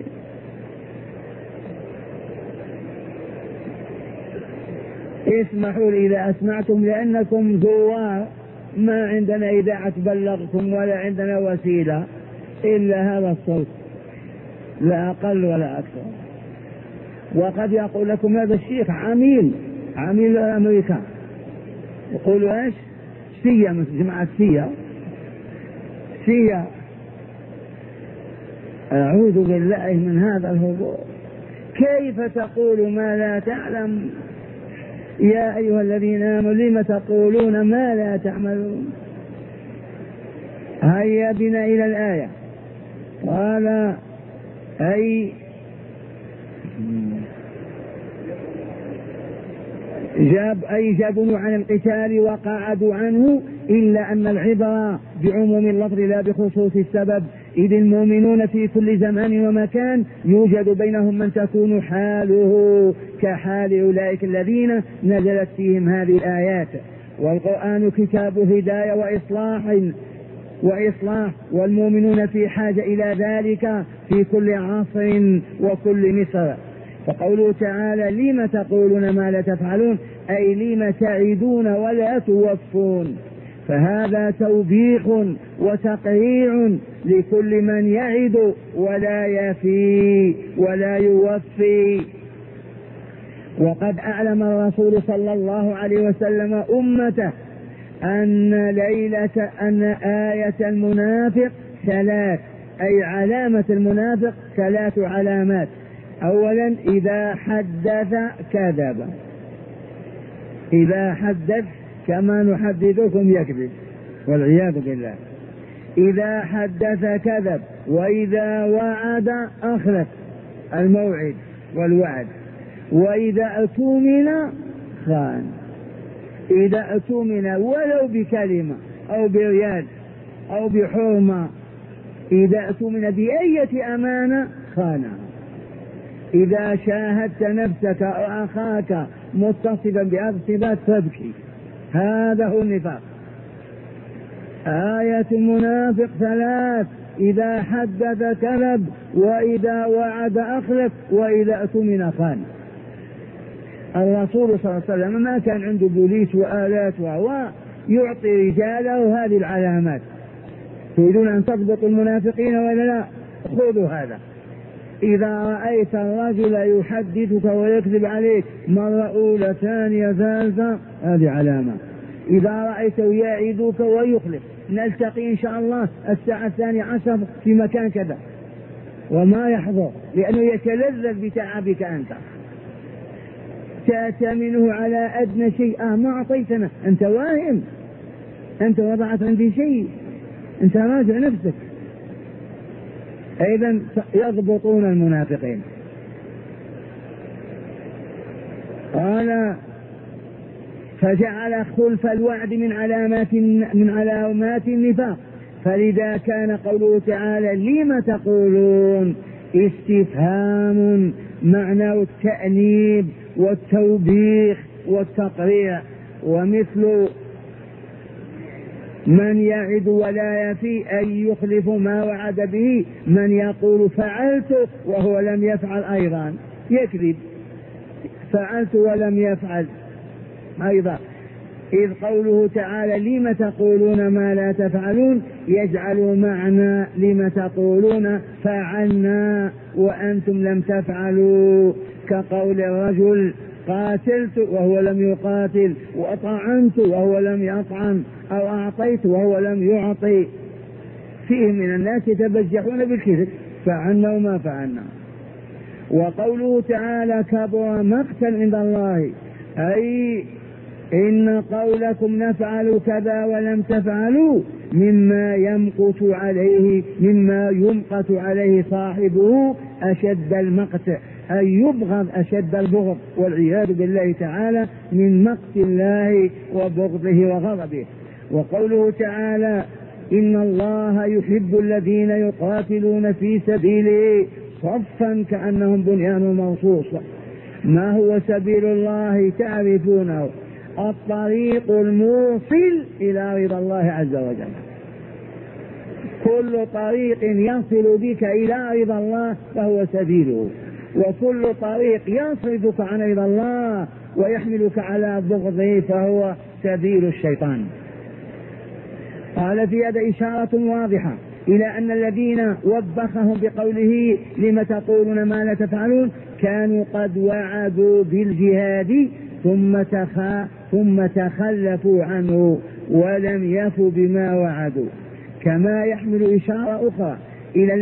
اسمحوا لي إذا أسمعتم، لأنكم زوار، ما عندنا إذاعة تبلغكم ولا عندنا وسيلة إلا هذا الصوت، لا أقل ولا أكثر. وقد يقول لكم هذا الشيخ عميل أمريكا، يقولوا إيش؟ سيا، من جماعة سيا. أعوذ بالله من هذا الهبوط. كيف تقول ما لا تعلم؟ يا أيها الذين آمنوا لم تقولون ما لا تعملون؟ هيا بنا إلى الآية. قال أي جابوا عن القتال وقعدوا عنه، إلا أن العبرة بعموم اللفظ لا بخصوص السبب، إذ المؤمنون في كل زمان ومكان يوجد بينهم من تكون حاله كحال أولئك الذين نزلت فيهم هذه الآيات. والقرآن كتاب هداية وإصلاح، والمؤمنون في حاجة إلى ذلك في كل عصر وكل مصر. فقوله تعالى لم تقولون ما لا تفعلون، أي لم تعدون ولا توفون، فهذا توبيخ وتقريع لكل من يعد ولا يفي ولا يوفي. وقد أعلم الرسول صلى الله عليه وسلم أمته أن آية المنافق 3، أي علامة المنافق 3 علامات. أولا إذا حدث كذب، إذا حدث كما نحدثكم يكذب والعياذ بالله. إذا حدث كذب، وإذا وعد أخلف الموعد والوعد، وإذا اؤتمن خان. إذا اؤتمن ولو بكلمة أو بريال أو بحرمة، إذا اؤتمن بأية أمانة خانها. إذا شاهدت نفسك أو أخاك متصفا بهذه الصفات فابكي، هذا هو النفاق. آية المنافق 3: إذا حدث كذب، وإذا وعد أخلف، وإذا اؤتمن خان. الرسول صلى الله عليه وسلم ما كان عنده بوليس وآلات وهو يعطي رجاله هذه العلامات. تريدون أن تضبطوا المنافقين ولا لا؟ خذوا هذا. إذا رأيت الرجل يحدثك ويكذب عليك مرة أولى ثانية ثالثة هذه علامة. إذا رأيته يعدك ويخلف، نلتقي إن شاء الله الساعة 12 في مكان كذا، وما يحضر لأنه يتلذذ بتعبك أنت، تأتمنه على أدنى شيء. ما أعطيتنا، أنت واهم، أنت وضعت عندي شيء، أنت راجع نفسك. أيضا يضبطون المنافقين. قال فجعل خلف الوعد من علامات النفاق، فلذا كان قوله تعالى لم تقولون استفهام معناه التأنيب والتوبيخ والتقريع، ومثل من يعد ولا يفي أي يخلف ما وعد به من يقول فعلت وهو لم يفعل أيضا، يكذب، فعلت ولم يفعل أيضا. إذ قوله تعالى لم تقولون ما لا تفعلون يجعل معنى لم تقولون فعلنا وأنتم لم تفعلوا، كقول الرجل قاتلت وهو لم يقاتل، وأطعمت وهو لم يطعم، أو أعطيت وهو لم يعطي. فيه من الناس يتبجحون بالكذب، فعلنا وما فعلنا. وقوله تعالى كبر مقتا عند الله، أي إن قولكم نفعل كذا ولم تفعلوا مما يمقت عليه صاحبه أشد المقت، أي يبغض أشد البغض والعياذ بالله تعالى من مقت الله وبغضه وغضبه. وقوله تعالى إن الله يحب الذين يقاتلون في سبيله صفا كأنهم بنيان مرصوص. ما هو سبيل الله تعرفونه؟ الطريق الموصل إلى رضا الله عز وجل. كل طريق يصل بك إلى رضا الله فهو سبيله، وكل طريق يصرفك عن رضا الله ويحملك على بغضه فهو سبيل الشيطان. قال في هذا إشارة واضحة إلى أن الذين وبخهم بقوله لم تقولون ما لا تفعلون كانوا قد وعدوا بالجهاد ثم تخلفوا عنه ولم يفوا بما وعدوا. كما يحمل إشارة أخرى إلى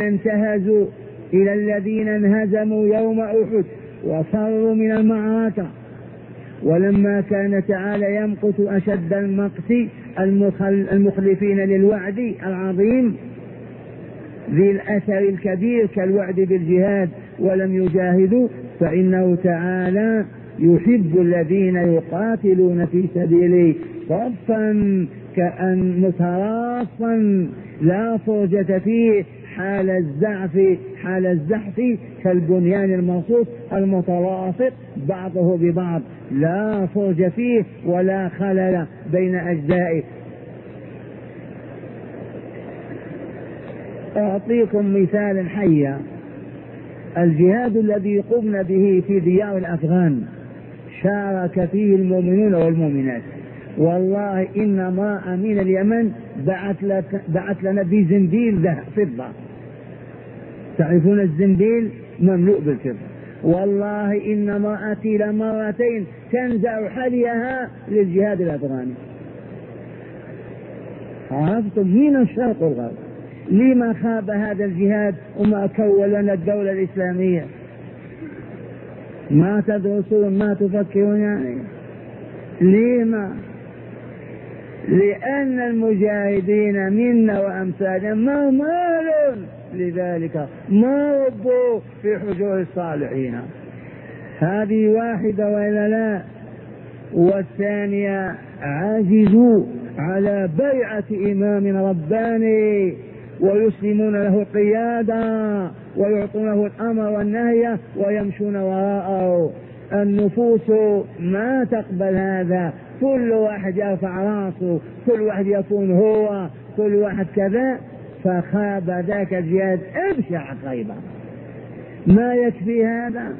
الذين انهزموا يوم أحد وفروا من المعركة، ولما كان تعالى يمقت أشد المقت المخلفين للوعد العظيم ذي الأثر الكبير كالوعد بالجهاد ولم يجاهدوا، فإنه تعالى يحب الذين يقاتلون في سبيله صفا كأن متراصا لا فرجة فيه حال الزحف كالبنيان المرصوص المتلاصق بعضه ببعض لا فرج فيه ولا خلل بين أجزائه. أعطيكم مثالا حيا. الجهاد الذي قمنا به في ديار الأفغان شارك فيه المؤمنون والمؤمنات، والله إن امرأة من اليمن بعث لنا بزنبيل فضة، تعرفون الزنبيل مملوء بالفضة، والله إن امرأتي لمرتين تنزع حليها للجهاد الأفغاني. عرفتم من الشرق والغرب لما خاب هذا الجهاد وما كون لنا الدولة الإسلامية؟ ما تدرسون ما تفكرون يعني لما؟ لأن المجاهدين منا وأمثالنا ما مال لذلك، ما ربوا في حجور الصالحين. هذه واحدة وإلا لا؟ والثانية عاجزوا على بيعة إمام رباني ويسلمون له القيادة ويعطونه الأمر والنهي ويمشون وراءه. النفوس ما تقبل هذا، كل واحد يرفع راسه، كل واحد يكون هو، كل واحد كذا، فخاب ذاك الجهاد أبشع خيبة. ما يكفي هذا؟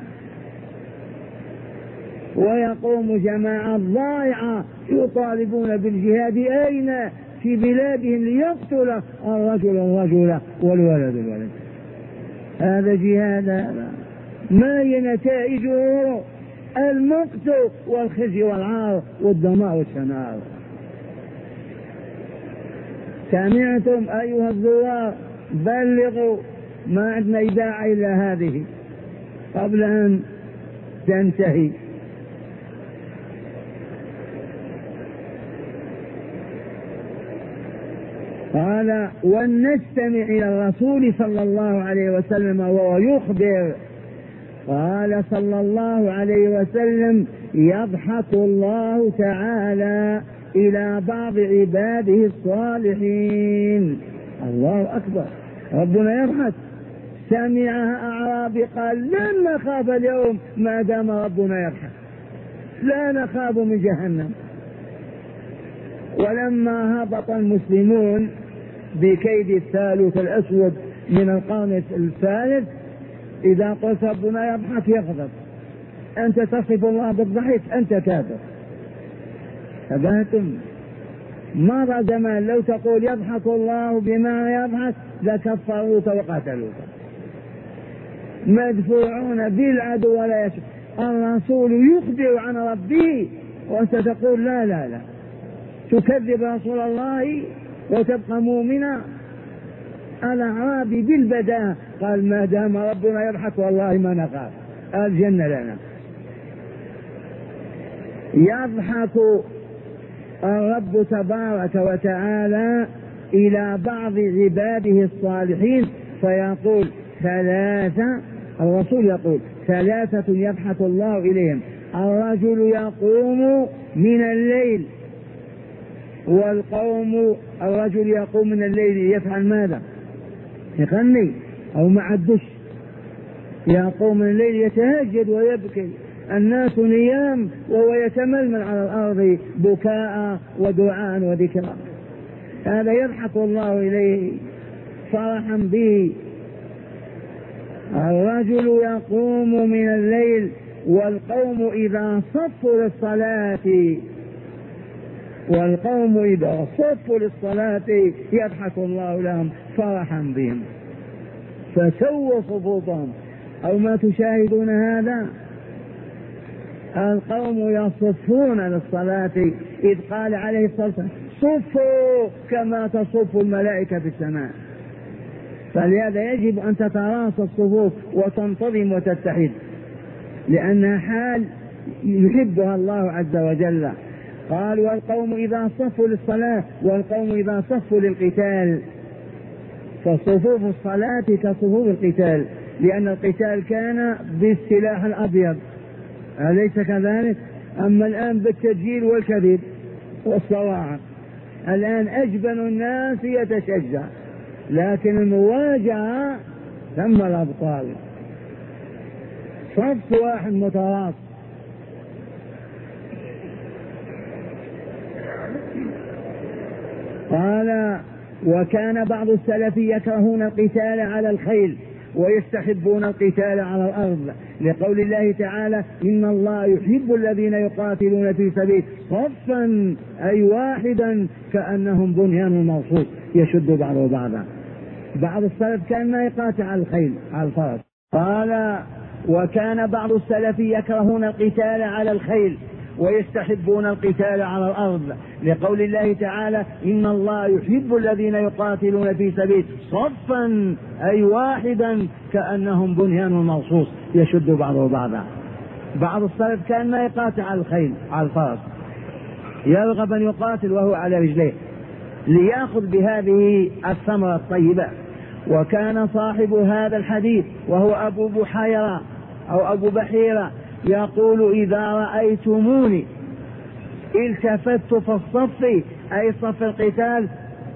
ويقوم جماعة ضائعة يطالبون بالجهاد أين؟ في بلادهم ليقتل الرجل والولد. هذا جهاد، هذا ما هي نتائجه؟ المقت والخزي والعار والدماء والشنار. سمعتم أيها الزوار؟ بلغوا، ما عندنا إذاعة إلا هذه قبل أن تنتهي. قال ولنستمع إلى الرسول صلى الله عليه وسلم وهو يخبر. قال صلى الله عليه وسلم يضحك الله تعالى إلى بعض عباده الصالحين. الله أكبر، ربنا يضحك. سمعها أعرابي قال لن نخاف اليوم ما دام ربنا يضحك، لا نخاف من جهنم. ولما هبط المسلمون بكيد الثالث الأسود من القرن الثالث، إذا قلت ربنا يضحك يغضب، أنت تصف الله بالضحك أنت كافر. فبهتم مر زمان لو تقول يضحك الله بما يضحك لكفروك وقتلوك، مدفوعون بالعدو ولا يشك. الرسول يخبر عن ربه وأنت تقول لا لا لا، تكذب رسول الله وتبقى مؤمنا. الأعرابي بالبداء قال ما دام ربنا يضحك والله ما نخاف، الجنة لنا. يضحك الرب تبارك وتعالى إلى بعض عباده الصالحين فيقول ثلاثة، الرسول يقول ثلاثة يضحك الله إليهم: الرجل يقوم من الليل والقوم، الرجل يقوم من الليل يفعل ماذا؟ يغني أو مع الدش. يقوم من الليل يتهجد ويبكي، الناس نيام وهو يتململ على الأرض بكاء ودعاء وذكرا. هذا يضحك الله إليه فرحا به. الرجل يقوم من الليل والقوم إذا صفوا للصلاة، والقوم إذا صفوا للصلاة يضحك الله لهم فرحا بهم. فسووا صفوفهم. أو ما تشاهدون هذا، القوم يصفون للصلاة، إذ قال عليه الصلاة والسلام صفوا كما تصف الملائكة في السماء. فلهذا يجب أن تتراص الصفوف وتنتظم وتتحد، لأنها حال يحبها الله عز وجل. قال والقوم إذا صفوا للصلاة والقوم إذا صفوا للقتال. فصفوف الصلاة كصفوف القتال، لأن القتال كان بالسلاح الأبيض، أليس كذلك؟ أما الآن بالتسجيل والكذب والصواعق. الآن أجبن الناس يتشجع، لكن المواجهة ثم الأبطال. صف واحد متراص. قال وكان بعض السلف يكرهون القتال على الخيل ويستحبون القتال على الأرض، لقول الله تعالى إن الله يحب الذين يقاتلون في سبيله صفا أي واحدا كأنهم بنيان مرصوص يشد بعضه بعضا. بعض السلف كان ما يقاتل على الخيل على الفرس. قال وكان بعض السلف يكرهون القتال على الخيل ويستحبون القتال على الأرض، لقول الله تعالى إن الله يحب الذين يقاتلون في سبيله صفا أي واحدا كأنهم بنيان مرصوص يشد بعضه بعضا. بعض السلف كان ما يقاتل على الخيل على الفرس، يرغب أن يقاتل وهو على رجليه ليأخذ بهذه الثمرة الطيبة. وكان صاحب هذا الحديث وهو أبو بحيرة أو أبو بحيرة يقول إذا رأيتموني التفت في الصف أي صف القتال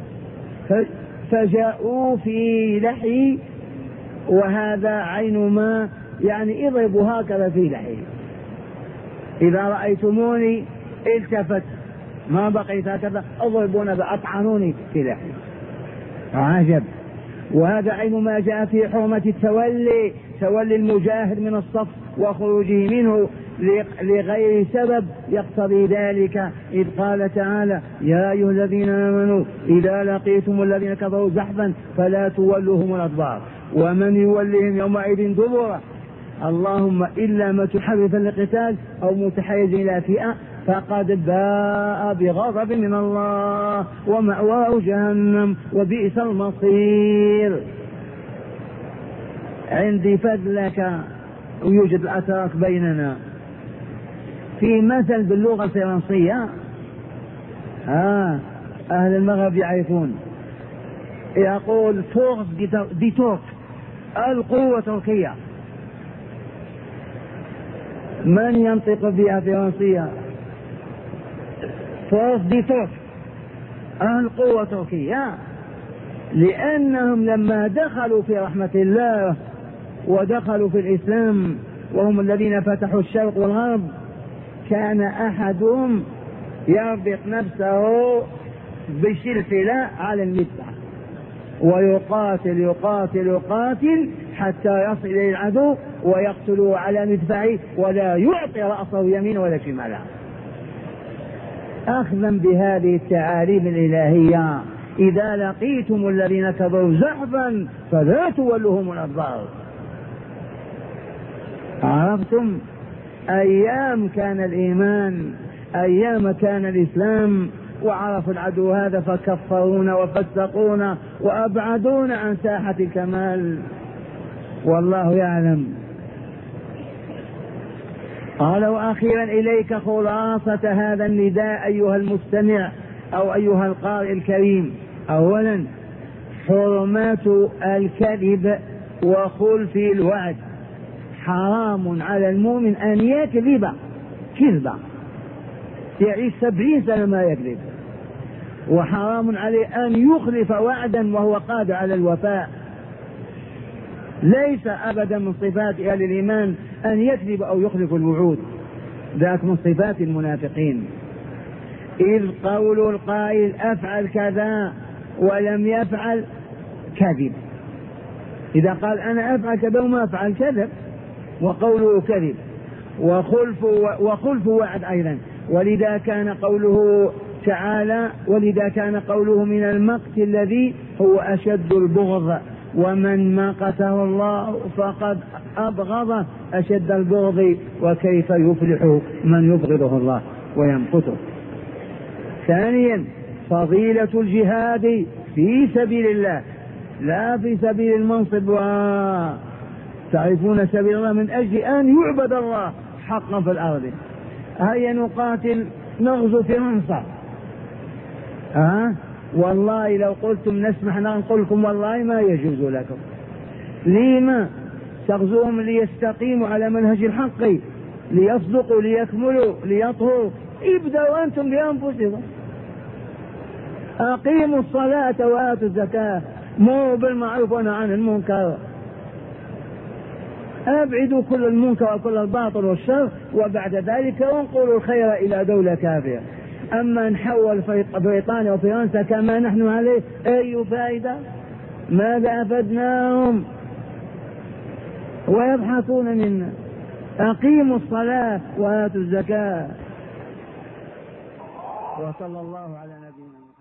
فجاءوا في لحي، وهذا عين ما يعني اضربوا هكذا في لحي. إذا رأيتموني التفت ما بقيت هكذا اضربون بأطعنوني في لحي. عجب. وهذا عين ما جاء في حرمة التولي، تولي المجاهد من الصف وخروجه منه لغير سبب يقتضي ذلك، إذ قال تعالى يا أيها الذين آمنوا إذا لقيتم الذين كفروا زحفا فلا تولوهم الأدبار. ومن يولهم يومئذ دبره. اللهم إلا ما تحرفا للقتال أو متحيز إلى فئة فقد باء بغضب من الله ومأواه جهنم وبئس المصير. عندي فضلك ويوجد الأتراك بيننا في مثل باللغة الفرنسية، أهل المغرب يعرفون، يقول فورس دي تورك، القوة تركية. من ينطق بها فرنسية؟ فورس دي تورك، القوة تركية، لأنهم لما دخلوا في رحمة الله ودخلوا في الإسلام وهم الذين فتحوا الشرق والغرب كان أحدهم يربط نفسه بشلفلة على المدفع ويقاتل يقاتل يقاتل حتى يصل إلى العدو ويقتله على مدفعه ولا يعطي رأسه يمين ولا شمالا، أخذا بهذه التعاليم الإلهية. إذا لقيتم الذين كفروا زحفا فلا تولوهم الأدبار. عرفتم؟ أيام كان الإيمان، أيام كان الإسلام، وعرفوا العدو هذا فكفرونا وفسقونا وأبعدونا عن ساحة الكمال، والله يعلم. قال وأخيرا إليك خلاصة هذا النداء أيها المستمع أو أيها القارئ الكريم. أولا حرمات الكذب وخلف الوعد. حرام على المؤمن أن يكذب كذبة يعيش 70 سنة ما يكذب، وحرام عليه أن يخلف وعدا وهو قادر على الوفاء. ليس أبدا من صفات أهل الإيمان أن يكذب أو يخلف الوعود، ذاك من صفات المنافقين. إذ قول القائل أفعل كذا ولم يفعل كذب، إذا قال أنا أفعل كذا وما أفعل كذب، وقوله كذب. وخلف وعد أيضا، ولذا كان قوله تعالى ولذا كان قوله من المقت الذي هو أشد البغض، ومن مقته الله فقد أبغض أشد البغض، وكيف يفلح من يبغضه الله ويمقته. ثانيا فضيلة الجهاد في سبيل الله لا في سبيل المنصب. تعرفون سبيل الله من أجل أن يعبد الله حقا في الأرض. هيا نقاتل نغزو فرنسا، والله لو قلتم نسمح نقول لكم والله ما يجوز لكم. لما؟ تغزوهم ليستقيموا على منهج الحق، ليصدقوا، ليكملوا، ليطهروا. ابدأوا أنتم بأنفسكم، أقيموا الصلاة وآتوا الزكاة، مروا بالمعروف ونهوا عن المنكر، أبعدوا كل المنكر وكل الباطل والشر، وبعد ذلك انقلوا الخير إلى دولة كافية. أما نحول بريطانيا وفرنسا كما نحن عليه أي فائدة؟ ماذا أفدناهم؟ ويبحثون منا. أقيموا الصلاة وآتوا الزكاة. وصلى الله على نبينا.